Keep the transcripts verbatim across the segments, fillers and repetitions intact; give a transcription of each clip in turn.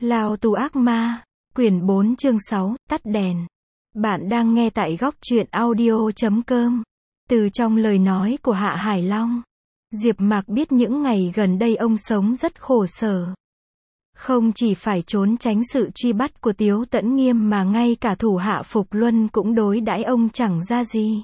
Lao tù ác ma, quyển bốn chương sáu, tắt đèn. Bạn đang nghe tại góc truyện audio chấm com. Từ trong lời nói của Hạ Hải Long, Diệp Mạc biết những ngày gần đây ông sống rất khổ sở. Không chỉ phải trốn tránh sự truy bắt của Tiếu Tẫn Nghiêm mà ngay cả thủ hạ Phục Luân cũng đối đãi ông chẳng ra gì.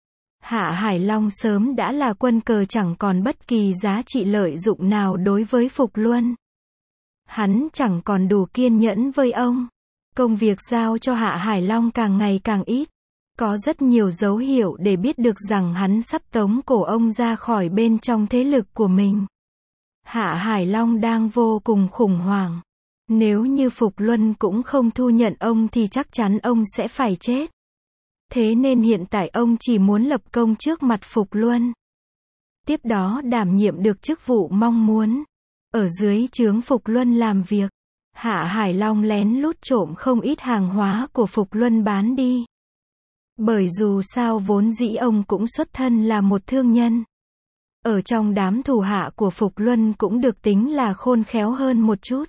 Hạ Hải Long sớm đã là quân cờ chẳng còn bất kỳ giá trị lợi dụng nào đối với Phục Luân. Hắn chẳng còn đủ kiên nhẫn với ông. Công việc giao cho Hạ Hải Long càng ngày càng ít. Có rất nhiều dấu hiệu để biết được rằng hắn sắp tống cổ ông ra khỏi bên trong thế lực của mình. Hạ Hải Long đang vô cùng khủng hoảng. Nếu như Phục Luân cũng không thu nhận ông thì chắc chắn ông sẽ phải chết. Thế nên hiện tại ông chỉ muốn lập công trước mặt Phục Luân. Tiếp đó đảm nhiệm được chức vụ mong muốn. Ở dưới trướng Phục Luân làm việc, Hạ Hải Long lén lút trộm không ít hàng hóa của Phục Luân bán đi. Bởi dù sao vốn dĩ ông cũng xuất thân là một thương nhân. Ở trong đám thủ hạ của Phục Luân cũng được tính là khôn khéo hơn một chút.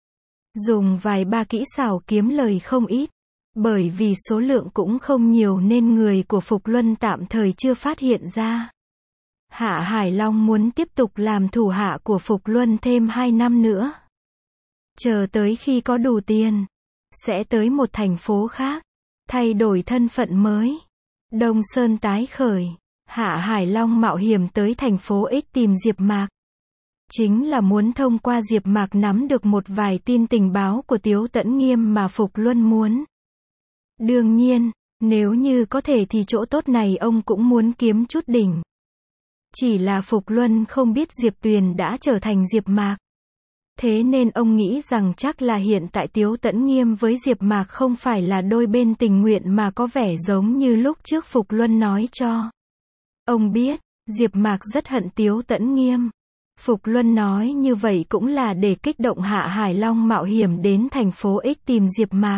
Dùng vài ba kỹ xảo kiếm lời không ít. Bởi vì số lượng cũng không nhiều nên người của Phục Luân tạm thời chưa phát hiện ra. Hạ Hải Long muốn tiếp tục làm thủ hạ của Phục Luân thêm hai năm nữa. Chờ tới khi có đủ tiền, sẽ tới một thành phố khác, thay đổi thân phận mới. Đông Sơn tái khởi, Hạ Hải Long mạo hiểm tới thành phố X tìm Diệp Mạc. Chính là muốn thông qua Diệp Mạc nắm được một vài tin tình báo của Tiếu Tẫn Nghiêm mà Phục Luân muốn. Đương nhiên, nếu như có thể thì chỗ tốt này ông cũng muốn kiếm chút đỉnh. Chỉ là Phục Luân không biết Diệp Tuyền đã trở thành Diệp Mạc. Thế nên ông nghĩ rằng chắc là hiện tại Tiếu Tẫn Nghiêm với Diệp Mạc không phải là đôi bên tình nguyện mà có vẻ giống như lúc trước Phục Luân nói cho. Ông biết, Diệp Mạc rất hận Tiếu Tẫn Nghiêm. Phục Luân nói như vậy cũng là để kích động Hạ Hải Long mạo hiểm đến thành phố X tìm Diệp Mạc.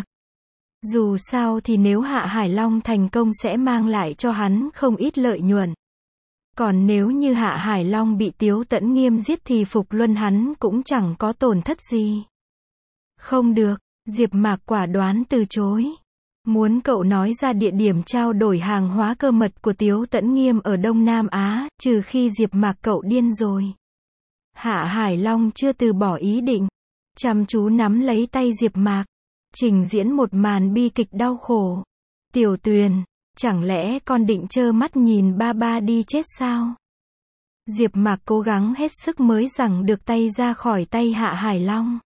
Dù sao thì nếu Hạ Hải Long thành công sẽ mang lại cho hắn không ít lợi nhuận. Còn nếu như Hạ Hải Long bị Tiếu Tẫn Nghiêm giết thì Phục Luân hắn cũng chẳng có tổn thất gì. Không được, Diệp Mạc quả đoán từ chối. Muốn cậu nói ra địa điểm trao đổi hàng hóa cơ mật của Tiếu Tẫn Nghiêm ở Đông Nam Á, trừ khi Diệp Mạc cậu điên rồi. Hạ Hải Long chưa từ bỏ ý định. Chăm chú nắm lấy tay Diệp Mạc. Trình diễn một màn bi kịch đau khổ. Tiểu Tuyền, chẳng lẽ con định trơ mắt nhìn ba ba đi chết sao? Diệp Mạc cố gắng hết sức mới giằng được tay ra khỏi tay Hạ Hải Long.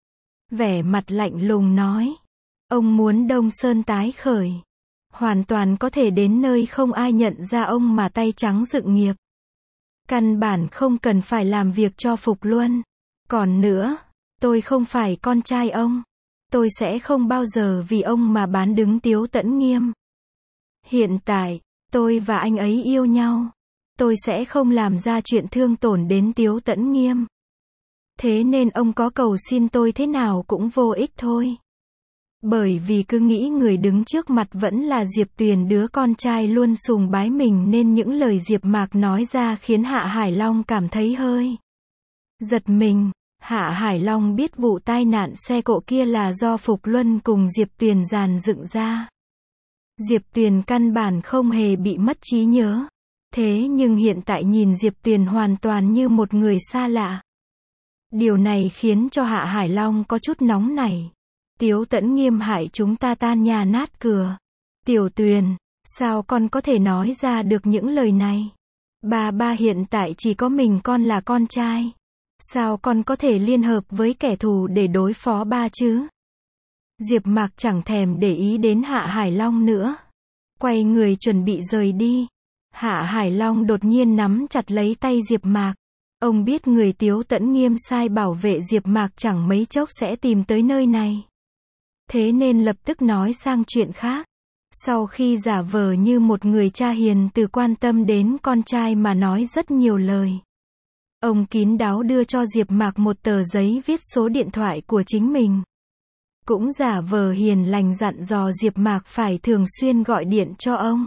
Vẻ mặt lạnh lùng nói. Ông muốn Đông Sơn tái khởi. Hoàn toàn có thể đến nơi không ai nhận ra ông mà tay trắng dựng nghiệp. Căn bản không cần phải làm việc cho Phục Luân. Còn nữa, tôi không phải con trai ông. Tôi sẽ không bao giờ vì ông mà bán đứng Tiếu Tẫn Nghiêm. Hiện tại, tôi và anh ấy yêu nhau. Tôi sẽ không làm ra chuyện thương tổn đến Tiếu Tẫn Nghiêm. Thế nên ông có cầu xin tôi thế nào cũng vô ích thôi. Bởi vì cứ nghĩ người đứng trước mặt vẫn là Diệp Tuyền, đứa con trai luôn sùng bái mình, nên những lời Diệp Mạc nói ra khiến Hạ Hải Long cảm thấy hơi giật mình. Hạ Hải Long biết vụ tai nạn xe cộ kia là do Phục Luân cùng Diệp Tuyền dàn dựng ra. Diệp Tuyền căn bản không hề bị mất trí nhớ. Thế nhưng hiện tại nhìn Diệp Tuyền hoàn toàn như một người xa lạ. Điều này khiến cho Hạ Hải Long có chút nóng nảy. Tiếu Tẫn Nghiêm hại chúng ta tan nhà nát cửa. Tiểu Tuyền, sao con có thể nói ra được những lời này? Ba ba hiện tại chỉ có mình con là con trai. Sao con có thể liên hợp với kẻ thù để đối phó ba chứ? Diệp Mạc chẳng thèm để ý đến Hạ Hải Long nữa. Quay người chuẩn bị rời đi. Hạ Hải Long đột nhiên nắm chặt lấy tay Diệp Mạc. Ông biết người Tiếu Tẫn Nghiêm sai bảo vệ Diệp Mạc chẳng mấy chốc sẽ tìm tới nơi này. Thế nên lập tức nói sang chuyện khác. Sau khi giả vờ như một người cha hiền từ quan tâm đến con trai mà nói rất nhiều lời. Ông kín đáo đưa cho Diệp Mạc một tờ giấy viết số điện thoại của chính mình. Cũng giả vờ hiền lành dặn dò Diệp Mạc phải thường xuyên gọi điện cho ông.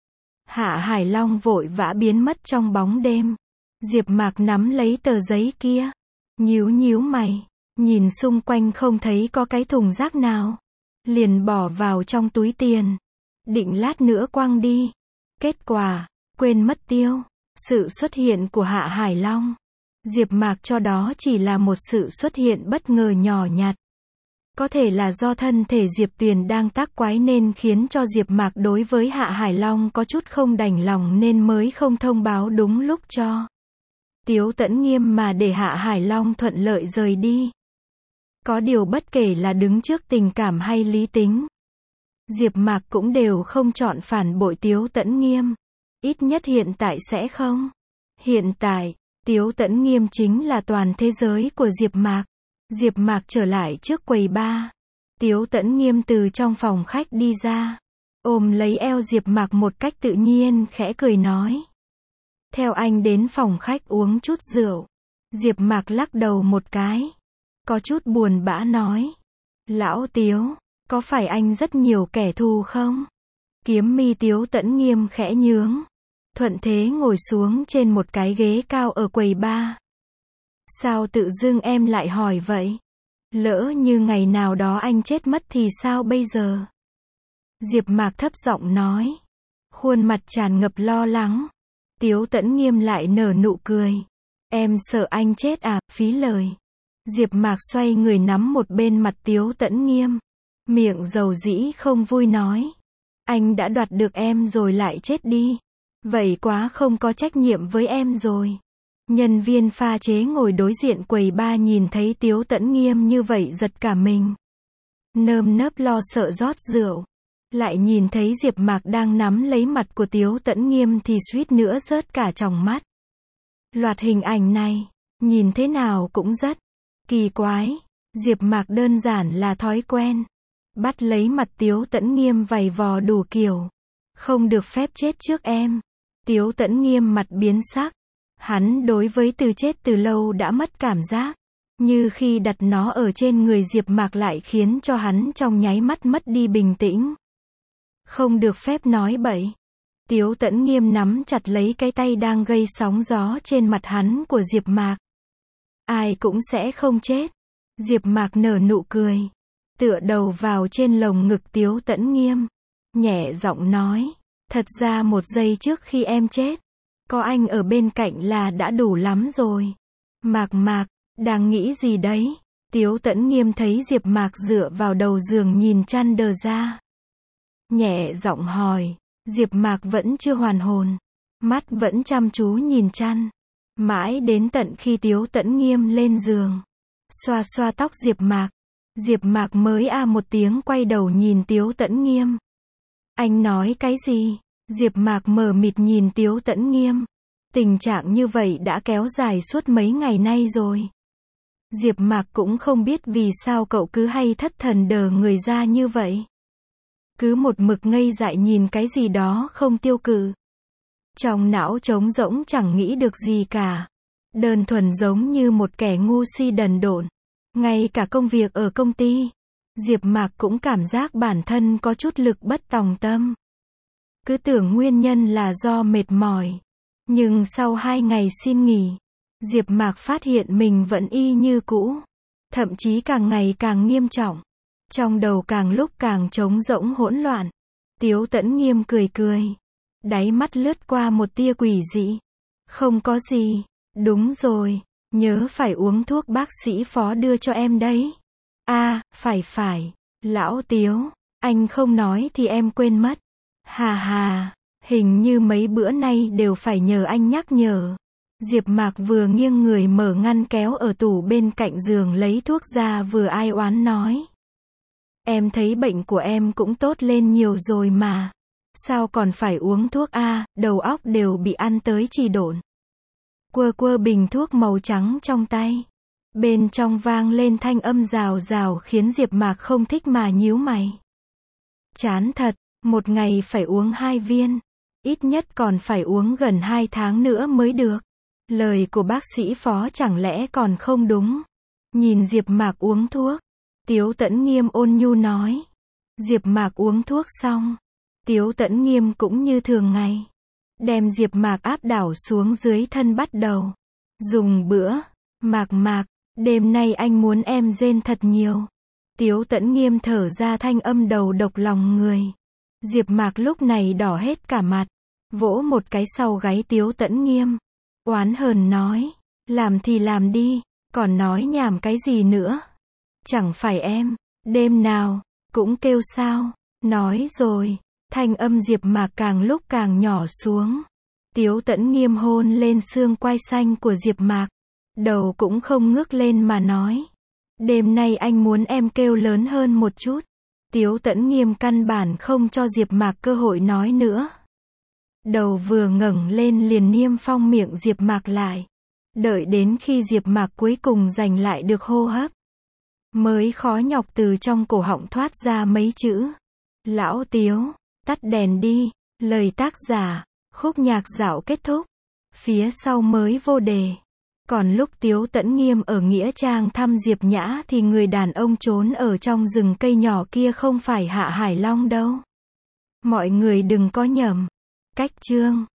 Hạ Hải Long vội vã biến mất trong bóng đêm. Diệp Mạc nắm lấy tờ giấy kia. Nhíu nhíu mày. Nhìn xung quanh không thấy có cái thùng rác nào. Liền bỏ vào trong túi tiền. Định lát nữa quăng đi. Kết quả, quên mất tiêu. Sự xuất hiện của Hạ Hải Long. Diệp Mạc cho đó chỉ là một sự xuất hiện bất ngờ nhỏ nhặt. Có thể là do thân thể Diệp Tuyền đang tác quái nên khiến cho Diệp Mạc đối với Hạ Hải Long có chút không đành lòng nên mới không thông báo đúng lúc cho Tiếu Tẫn Nghiêm mà để Hạ Hải Long thuận lợi rời đi. Có điều bất kể là đứng trước tình cảm hay lý tính, Diệp Mạc cũng đều không chọn phản bội Tiếu Tẫn Nghiêm. Ít nhất hiện tại sẽ không. Hiện tại, Tiếu Tẫn Nghiêm chính là toàn thế giới của Diệp Mạc. Diệp Mạc trở lại trước quầy bar. Tiếu Tẫn Nghiêm từ trong phòng khách đi ra, ôm lấy eo Diệp Mạc một cách tự nhiên khẽ cười nói. Theo anh đến phòng khách uống chút rượu. Diệp Mạc lắc đầu một cái. Có chút buồn bã nói. Lão Tiếu, có phải anh rất nhiều kẻ thù không? Kiếm mi Tiếu Tẫn Nghiêm khẽ nhướng. Thuận thế ngồi xuống trên một cái ghế cao ở quầy bar. Sao tự dưng em lại hỏi vậy? Lỡ như ngày nào đó anh chết mất thì sao bây giờ? Diệp Mạc thấp giọng nói. Khuôn mặt tràn ngập lo lắng. Tiếu Tẫn Nghiêm lại nở nụ cười. Em sợ anh chết à, phí lời. Diệp Mạc xoay người nắm một bên mặt Tiếu Tẫn Nghiêm. Miệng dầu dĩ không vui nói. Anh đã đoạt được em rồi lại chết đi. Vậy quá không có trách nhiệm với em rồi. Nhân viên pha chế ngồi đối diện quầy bar nhìn thấy Tiếu Tẫn Nghiêm như vậy giật cả mình. Nơm nớp lo sợ rót rượu. Lại nhìn thấy Diệp Mạc đang nắm lấy mặt của Tiếu Tẫn Nghiêm thì suýt nữa rớt cả tròng mắt. Loạt hình ảnh này, nhìn thế nào cũng rất kỳ quái. Diệp Mạc đơn giản là thói quen. Bắt lấy mặt Tiếu Tẫn Nghiêm vầy vò đủ kiểu. Không được phép chết trước em. Tiếu Tẫn Nghiêm mặt biến sắc. Hắn đối với từ chết từ lâu đã mất cảm giác. Như khi đặt nó ở trên người Diệp Mạc lại khiến cho hắn trong nháy mắt mất đi bình tĩnh. Không được phép nói bậy. Tiếu Tẫn Nghiêm nắm chặt lấy cái tay đang gây sóng gió trên mặt hắn của Diệp Mạc. Ai cũng sẽ không chết. Diệp Mạc nở nụ cười. Tựa đầu vào trên lồng ngực Tiếu Tẫn Nghiêm. Nhẹ giọng nói. Thật ra một giây trước khi em chết. Có anh ở bên cạnh là đã đủ lắm rồi. Mạc Mạc, đang nghĩ gì đấy? Tiếu Tẫn Nghiêm thấy Diệp Mạc dựa vào đầu giường nhìn chăn đờ ra. Nhẹ giọng hỏi. Diệp Mạc vẫn chưa hoàn hồn. Mắt vẫn chăm chú nhìn chăn. Mãi đến tận khi Tiếu Tẫn Nghiêm lên giường. Xoa xoa tóc Diệp Mạc. Diệp Mạc mới a một tiếng quay đầu nhìn Tiếu Tẫn Nghiêm. Anh nói cái gì? Diệp Mạc mờ mịt nhìn Tiếu Tẫn Nghiêm. Tình trạng như vậy đã kéo dài suốt mấy ngày nay rồi. Diệp Mạc cũng không biết vì sao cậu cứ hay thất thần đờ người ra như vậy. Cứ một mực ngây dại nhìn cái gì đó không tiêu cự. Trong não trống rỗng chẳng nghĩ được gì cả. Đơn thuần giống như một kẻ ngu si đần độn. Ngay cả công việc ở công ty, Diệp Mạc cũng cảm giác bản thân có chút lực bất tòng tâm. Cứ tưởng nguyên nhân là do mệt mỏi. Nhưng sau hai ngày xin nghỉ, Diệp Mạc phát hiện mình vẫn y như cũ. Thậm chí càng ngày càng nghiêm trọng. Trong đầu càng lúc càng trống rỗng hỗn loạn. Tiếu Tẫn Nghiêm cười cười. Đáy mắt lướt qua một tia quỷ dị. Không có gì. Đúng rồi. Nhớ phải uống thuốc bác sĩ Phó đưa cho em đấy. À, phải phải. Lão Tiếu, anh không nói thì em quên mất. Hà hà, hình như mấy bữa nay đều phải nhờ anh nhắc nhở. Diệp Mạc vừa nghiêng người mở ngăn kéo ở tủ bên cạnh giường lấy thuốc ra vừa ai oán nói. Em thấy bệnh của em cũng tốt lên nhiều rồi mà. Sao còn phải uống thuốc a, à, đầu óc đều bị ăn tới trì độn. Quơ quơ bình thuốc màu trắng trong tay. Bên trong vang lên thanh âm rào rào khiến Diệp Mạc không thích mà nhíu mày. Chán thật, một ngày phải uống hai viên. Ít nhất còn phải uống gần hai tháng nữa mới được. Lời của bác sĩ Phó chẳng lẽ còn không đúng. Nhìn Diệp Mạc uống thuốc. Tiếu Tẫn Nghiêm ôn nhu nói. Diệp Mạc uống thuốc xong. Tiếu Tẫn Nghiêm cũng như thường ngày. Đem Diệp Mạc áp đảo xuống dưới thân bắt đầu. Dùng bữa. Mạc Mạc, Đêm nay anh muốn em rên thật nhiều. Tiếu Tẫn Nghiêm thở ra thanh âm đầu độc lòng người. Diệp Mạc lúc này đỏ hết cả mặt, vỗ một cái sau gáy Tiếu Tẫn Nghiêm. Oán hờn nói, làm thì làm đi, còn nói nhảm cái gì nữa. Chẳng phải em, đêm nào, cũng kêu sao. Nói rồi, thanh âm Diệp Mạc càng lúc càng nhỏ xuống. Tiếu Tẫn Nghiêm hôn lên xương quai xanh của Diệp Mạc. Đầu cũng không ngước lên mà nói. Đêm nay anh muốn em kêu lớn hơn một chút. Tiếu Tẫn Nghiêm căn bản không cho Diệp Mạc cơ hội nói nữa. Đầu vừa ngẩng lên liền niêm phong miệng Diệp Mạc lại. Đợi đến khi Diệp Mạc cuối cùng giành lại được hô hấp, mới khó nhọc từ trong cổ họng thoát ra mấy chữ. Lão Tiếu, tắt đèn đi. Lời tác giả, khúc nhạc dạo kết thúc. Phía sau mới vô đề. Còn lúc Tiếu Tẫn Nghiêm ở Nghĩa Trang thăm Diệp Nhã thì người đàn ông trốn ở trong rừng cây nhỏ kia không phải Hạ Hải Long đâu. Mọi người đừng có nhầm. Cách chương